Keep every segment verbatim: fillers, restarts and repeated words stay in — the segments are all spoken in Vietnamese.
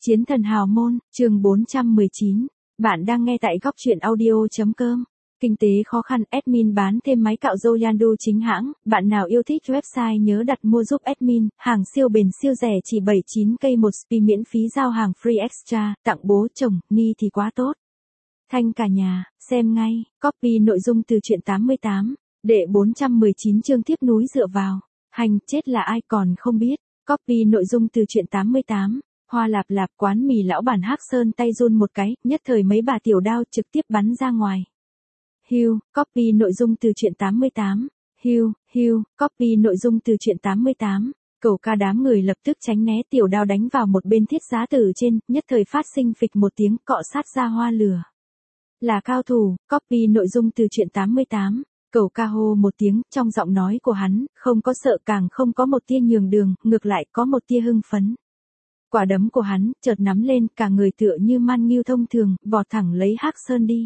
Chiến thần hào môn, chương bốn trăm mười chín. Bạn đang nghe tại góc truyện audio.com. Kinh tế khó khăn, admin bán thêm máy cạo râu Yandu chính hãng. Bạn nào yêu thích website nhớ đặt mua giúp admin. Hàng siêu bền siêu rẻ chỉ bảy mươi chín k một spi miễn phí giao hàng free extra. Tặng bố chồng, ni thì quá tốt. Thanh cả nhà, xem ngay. Copy nội dung từ truyện tám mươi tám. Đệ bốn trăm mười chín chương tiếp núi dựa vào. Hành chết là ai còn không biết. Copy nội dung từ truyện tám mươi tám. Hoa lạp lạp quán mì lão bản Hắc Sơn tay run một cái, nhất thời mấy bà tiểu đao trực tiếp bắn ra ngoài. Hưu, copy nội dung từ truyện tám mươi tám. Hưu, hưu, copy nội dung từ truyện tám mươi tám. Cầu ca đám người lập tức tránh né tiểu đao đánh vào một bên thiết giá từ trên, nhất thời phát sinh phịch một tiếng cọ sát ra hoa lửa. Là cao thủ, copy nội dung từ truyện tám mươi tám. Cầu ca hô một tiếng, trong giọng nói của hắn, không có sợ càng không có một tia nhường đường, ngược lại có một tia hưng phấn. Quả đấm của hắn, chợt nắm lên, cả người tựa như man nghiêu thông thường, vọt thẳng lấy Hắc Sơn đi.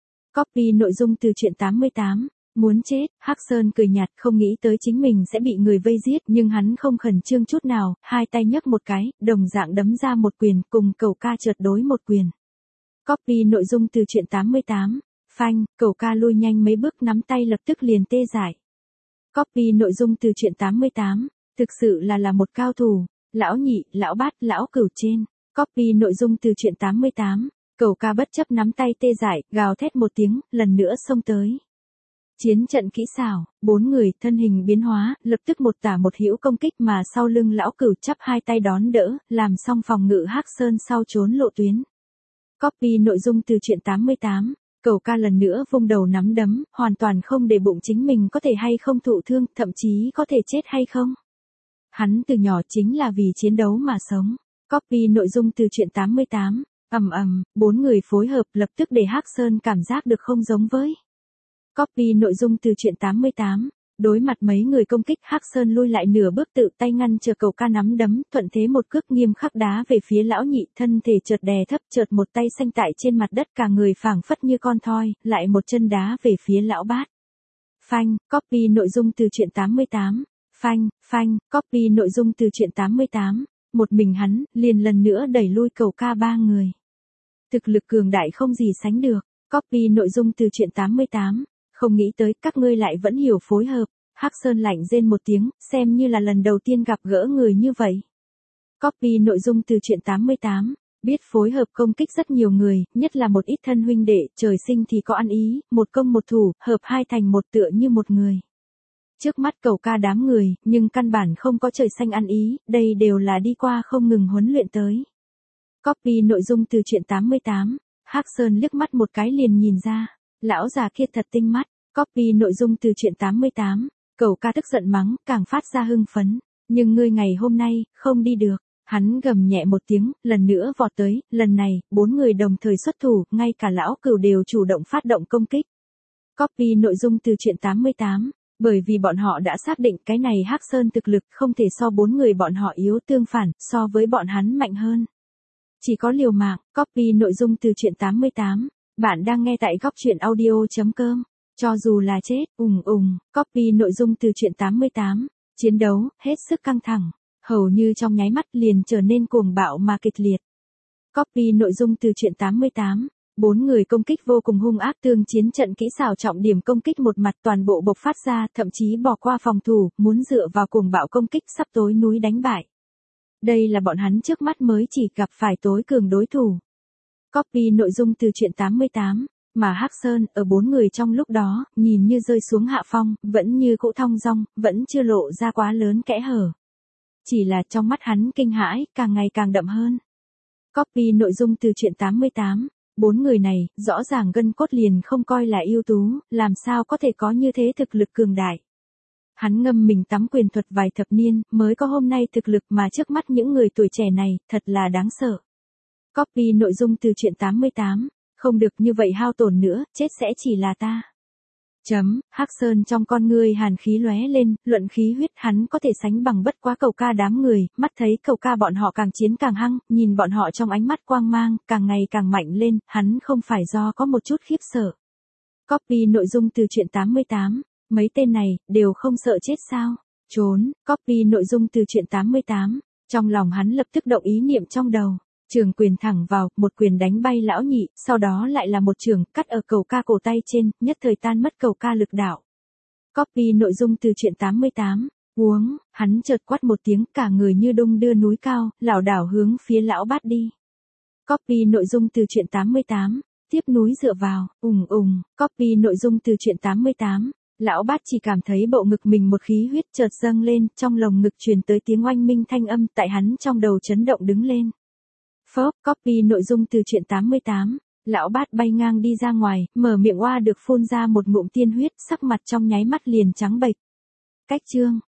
Copy nội dung từ truyện tám mươi tám. Muốn chết, Hắc Sơn cười nhạt không nghĩ tới chính mình sẽ bị người vây giết, nhưng hắn không khẩn trương chút nào, hai tay nhấc một cái, đồng dạng đấm ra một quyền, cùng cầu ca chợt đối một quyền. Copy nội dung từ truyện tám mươi tám. Phanh, cầu ca lui nhanh mấy bước nắm tay lập tức liền tê dại. Copy nội dung từ truyện tám mươi tám. Thực sự là là một cao thủ. Lão nhị, lão bát, lão cửu trên. Copy nội dung từ truyện tám mươi tám. Cầu ca bất chấp nắm tay tê dại, gào thét một tiếng, lần nữa xông tới. Chiến trận kỹ xảo, bốn người, thân hình biến hóa, lập tức một tả một hữu công kích mà sau lưng lão cửu chắp hai tay đón đỡ, làm xong phòng ngự Hắc Sơn sau trốn lộ tuyến. Copy nội dung từ truyện tám mươi tám. Cầu ca lần nữa vung đầu nắm đấm, hoàn toàn không để bụng chính mình có thể hay không thụ thương, thậm chí có thể chết hay không. Hắn từ nhỏ chính là vì chiến đấu mà sống. Copy nội dung từ truyện tám mươi tám. Ầm ầm, bốn người phối hợp lập tức để Hắc Sơn cảm giác được không giống với. Copy nội dung từ truyện tám mươi tám. Đối mặt mấy người công kích, Hắc Sơn lui lại nửa bước tự tay ngăn chờ cầu ca nắm đấm, thuận thế một cước nghiêm khắc đá về phía lão nhị, thân thể chợt đè thấp, chợt một tay xanh tại trên mặt đất, cả người phảng phất như con thoi, lại một chân đá về phía lão bát. Phanh, copy nội dung từ truyện tám mươi tám. Phanh, phanh, copy nội dung từ truyện tám mươi tám. Một mình hắn, liền lần nữa đẩy lui cầu ca ba người. Thực lực cường đại không gì sánh được. Copy nội dung từ truyện tám mươi tám. Không nghĩ tới các ngươi lại vẫn hiểu phối hợp. Hắc Sơn lạnh rên một tiếng, xem như là lần đầu tiên gặp gỡ người như vậy. Copy nội dung từ truyện tám mươi tám. Biết phối hợp công kích rất nhiều người, nhất là một ít thân huynh đệ, trời sinh thì có ăn ý, một công một thủ, hợp hai thành một tựa như một người. Trước mắt cầu ca đám người, nhưng căn bản không có trời xanh ăn ý, đây đều là đi qua không ngừng huấn luyện tới. Copy nội dung từ truyện tám mươi tám. Hắc Sơn liếc mắt một cái liền nhìn ra. Lão già kia thật tinh mắt. Copy nội dung từ truyện tám mươi tám. Cầu ca tức giận mắng, càng phát ra hưng phấn. Nhưng ngươi ngày hôm nay, không đi được. Hắn gầm nhẹ một tiếng, lần nữa vọt tới, lần này, bốn người đồng thời xuất thủ, ngay cả lão cửu đều chủ động phát động công kích. Copy nội dung từ truyện tám mươi tám. Bởi vì bọn họ đã xác định cái này Hắc Sơn thực lực không thể so bốn người bọn họ yếu, tương phản, so với bọn hắn mạnh hơn. Chỉ có liều mạng. Copy nội dung từ truyện tám mươi tám. Bạn đang nghe tại góc truyện audio.com. Cho dù là chết, ùng ùng. Copy nội dung từ truyện tám mươi tám. Chiến đấu, hết sức căng thẳng. Hầu như trong nháy mắt liền trở nên cuồng bạo mà kịch liệt. Copy nội dung từ truyện tám mươi tám. Bốn người công kích vô cùng hung ác, tương chiến trận kỹ xảo trọng điểm công kích một mặt toàn bộ bộc phát ra, thậm chí bỏ qua phòng thủ, muốn dựa vào cuồng bạo công kích sắp tối núi đánh bại. Đây là bọn hắn trước mắt mới chỉ gặp phải tối cường đối thủ. Copy nội dung từ truyện tám mươi tám. Mà Hắc Sơn, ở bốn người trong lúc đó, nhìn như rơi xuống hạ phong, vẫn như cũ thong dong, vẫn chưa lộ ra quá lớn kẽ hở. Chỉ là trong mắt hắn kinh hãi, càng ngày càng đậm hơn. Copy nội dung từ truyện tám mươi tám. Bốn người này, rõ ràng gân cốt liền không coi là ưu tú, làm sao có thể có như thế thực lực cường đại. Hắn ngâm mình tắm quyền thuật vài thập niên, mới có hôm nay thực lực mà trước mắt những người tuổi trẻ này, thật là đáng sợ. Copy nội dung từ truyện tám mươi tám. Không được như vậy hao tổn nữa, chết sẽ chỉ là ta. Chấm, Hắc Sơn trong con ngươi hàn khí lóe lên, luận khí huyết hắn có thể sánh bằng bất quá cầu ca đám người, mắt thấy cầu ca bọn họ càng chiến càng hăng, nhìn bọn họ trong ánh mắt quang mang, càng ngày càng mạnh lên, hắn không phải do có một chút khiếp sợ. Copy nội dung từ truyện tám mươi tám. Mấy tên này, đều không sợ chết sao? Trốn. Copy nội dung từ truyện tám mươi tám. Trong lòng hắn lập tức động ý niệm trong đầu. Trường quyền thẳng vào, một quyền đánh bay lão nhị, sau đó lại là một trường, cắt ở cầu ca cổ tay trên, nhất thời tan mất cầu ca lực đạo. Copy nội dung từ truyện tám mươi tám. Uống, hắn chợt quát một tiếng, cả người như đung đưa núi cao, lảo đảo hướng phía lão bát đi. Copy nội dung từ truyện tám mươi tám. Tiếp núi dựa vào, ùng ùng, copy nội dung từ truyện tám mươi tám. Lão bát chỉ cảm thấy bộ ngực mình một khí huyết chợt dâng lên, trong lồng ngực truyền tới tiếng oanh minh thanh âm, tại hắn trong đầu chấn động đứng lên. Phớp, copy nội dung từ truyện tám mươi tám. Lão bát bay ngang đi ra ngoài, mở miệng oa được phun ra một ngụm tiên huyết, sắc mặt trong nháy mắt liền trắng bệch. Cách chương